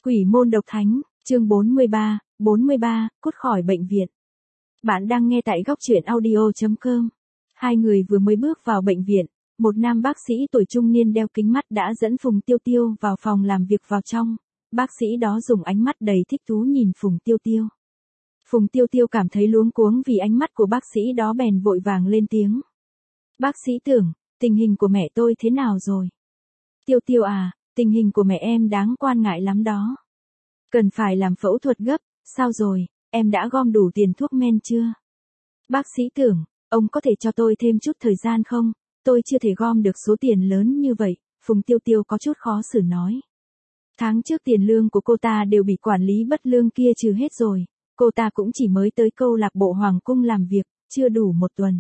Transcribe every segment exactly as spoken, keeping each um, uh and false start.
Quỷ môn độc thánh, chương bốn mươi ba, bốn mươi ba, cút khỏi bệnh viện. Bạn đang nghe tại góc truyện audio chấm com. Hai người vừa mới bước vào bệnh viện, một nam bác sĩ tuổi trung niên đeo kính mắt đã dẫn Phùng Tiêu Tiêu vào phòng làm việc vào trong. Bác sĩ đó dùng ánh mắt đầy thích thú nhìn Phùng Tiêu Tiêu. Phùng Tiêu Tiêu cảm thấy luống cuống vì ánh mắt của bác sĩ đó bèn vội vàng lên tiếng. Bác sĩ Tưởng, tình hình của mẹ tôi thế nào rồi? Tiêu Tiêu à, tình hình của mẹ em đáng quan ngại lắm đó. Cần phải làm phẫu thuật gấp, sao rồi, em đã gom đủ tiền thuốc men chưa? Bác sĩ Tưởng, ông có thể cho tôi thêm chút thời gian không? Tôi chưa thể gom được số tiền lớn như vậy, Phùng Tiêu Tiêu có chút khó xử nói. Tháng trước tiền lương của cô ta đều bị quản lý bất lương kia trừ hết rồi, cô ta cũng chỉ mới tới câu lạc bộ Hoàng Cung làm việc, chưa đủ một tuần.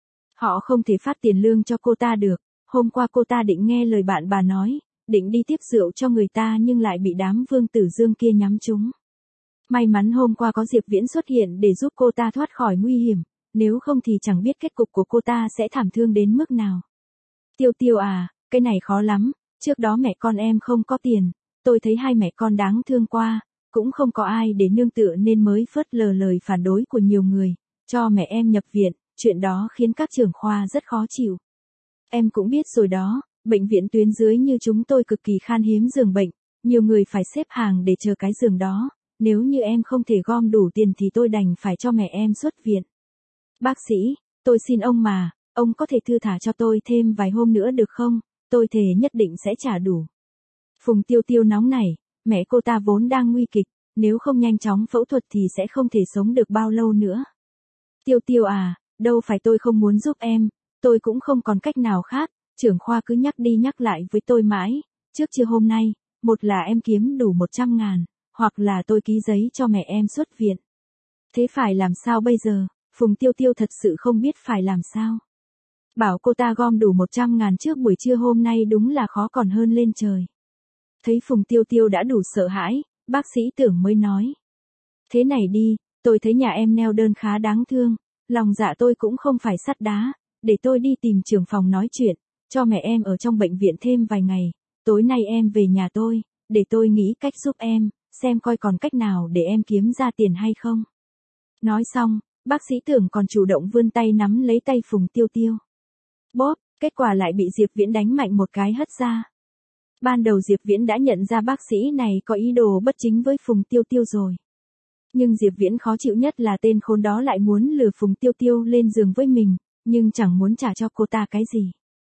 Họ không thể phát tiền lương cho cô ta được, hôm qua cô ta định nghe lời bạn bà nói, định đi tiếp rượu cho người ta nhưng lại bị đám Vương Tử Dương kia nhắm trúng. May mắn hôm qua có Diệp Viễn xuất hiện để giúp cô ta thoát khỏi nguy hiểm, nếu không thì chẳng biết kết cục của cô ta sẽ thảm thương đến mức nào. Tiêu Tiêu à, cái này khó lắm, trước đó mẹ con em không có tiền, tôi thấy hai mẹ con đáng thương qua, cũng không có ai để nương tựa nên mới phớt lờ lời phản đối của nhiều người, cho mẹ em nhập viện, chuyện đó khiến các trưởng khoa rất khó chịu. Em cũng biết rồi đó, bệnh viện tuyến dưới như chúng tôi cực kỳ khan hiếm giường bệnh, nhiều người phải xếp hàng để chờ cái giường đó, nếu như em không thể gom đủ tiền thì tôi đành phải cho mẹ em xuất viện. Bác sĩ, tôi xin ông mà, ông có thể thư thả cho tôi thêm vài hôm nữa được không, tôi thề nhất định sẽ trả đủ. Phùng Tiêu Tiêu nóng nảy, mẹ cô ta vốn đang nguy kịch, nếu không nhanh chóng phẫu thuật thì sẽ không thể sống được bao lâu nữa. Tiêu Tiêu à, đâu phải tôi không muốn giúp em, tôi cũng không còn cách nào khác, trưởng khoa cứ nhắc đi nhắc lại với tôi mãi, trước trưa hôm nay, một là em kiếm đủ một trăm ngàn, hoặc là tôi ký giấy cho mẹ em xuất viện. Thế phải làm sao bây giờ, Phùng Tiêu Tiêu thật sự không biết phải làm sao. Bảo cô ta gom đủ một trăm ngàn trước buổi trưa hôm nay đúng là khó còn hơn lên trời. Thấy Phùng Tiêu Tiêu đã đủ sợ hãi, bác sĩ Tưởng mới nói. Thế này đi, tôi thấy nhà em neo đơn khá đáng thương, lòng dạ tôi cũng không phải sắt đá, để tôi đi tìm trưởng phòng nói chuyện, cho mẹ em ở trong bệnh viện thêm vài ngày, tối nay em về nhà tôi, để tôi nghĩ cách giúp em, xem coi còn cách nào để em kiếm ra tiền hay không. Nói xong, bác sĩ Tưởng còn chủ động vươn tay nắm lấy tay Phùng Tiêu Tiêu. Bóp, kết quả lại bị Diệp Viễn đánh mạnh một cái hất ra. Ban đầu Diệp Viễn đã nhận ra bác sĩ này có ý đồ bất chính với Phùng Tiêu Tiêu rồi. Nhưng Diệp Viễn khó chịu nhất là tên khốn đó lại muốn lừa Phùng Tiêu Tiêu lên giường với mình, nhưng chẳng muốn trả cho cô ta cái gì.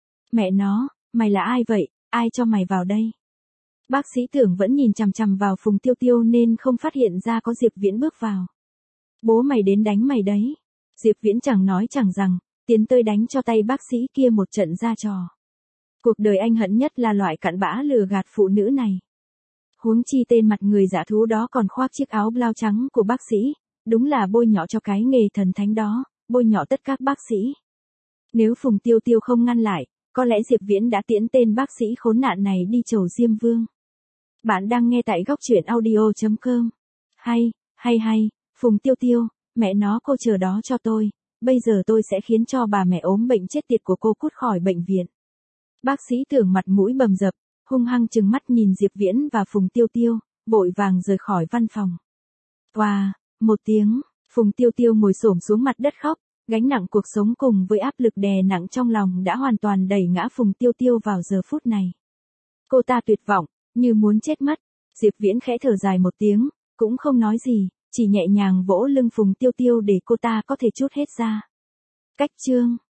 Mẹ nó, mày là ai vậy, ai cho mày vào đây? Bác sĩ Tưởng vẫn nhìn chằm chằm vào Phùng Tiêu Tiêu nên không phát hiện ra có Diệp Viễn bước vào. Bố mày đến đánh mày đấy. Diệp Viễn chẳng nói chẳng rằng, tiến tới đánh cho tay bác sĩ kia một trận ra trò. Cuộc đời anh hận nhất là loại cặn bã lừa gạt phụ nữ này. Huống chi tên mặt người giả thú đó còn khoác chiếc áo blau trắng của bác sĩ, đúng là bôi nhọ cho cái nghề thần thánh đó, bôi nhọ tất các bác sĩ. Nếu Phùng Tiêu Tiêu không ngăn lại, có lẽ Diệp Viễn đã tiễn tên bác sĩ khốn nạn này đi chầu Diêm Vương. Bạn đang nghe tại góc truyện audio chấm com. Hay, hay hay, Phùng Tiêu Tiêu, mẹ nó cô chờ đó cho tôi, bây giờ tôi sẽ khiến cho bà mẹ ốm bệnh chết tiệt của cô cút khỏi bệnh viện. Bác sĩ Tưởng mặt mũi bầm dập, hung hăng trừng mắt nhìn Diệp Viễn và Phùng Tiêu Tiêu, vội vàng rời khỏi văn phòng. Oa, một tiếng, Phùng Tiêu Tiêu ngồi xổm xuống mặt đất khóc, gánh nặng cuộc sống cùng với áp lực đè nặng trong lòng đã hoàn toàn đẩy ngã Phùng Tiêu Tiêu vào giờ phút này. Cô ta tuyệt vọng, như muốn chết mất. Diệp Viễn khẽ thở dài một tiếng, cũng không nói gì, chỉ nhẹ nhàng vỗ lưng Phùng Tiêu Tiêu để cô ta có thể trút hết ra. Cách chương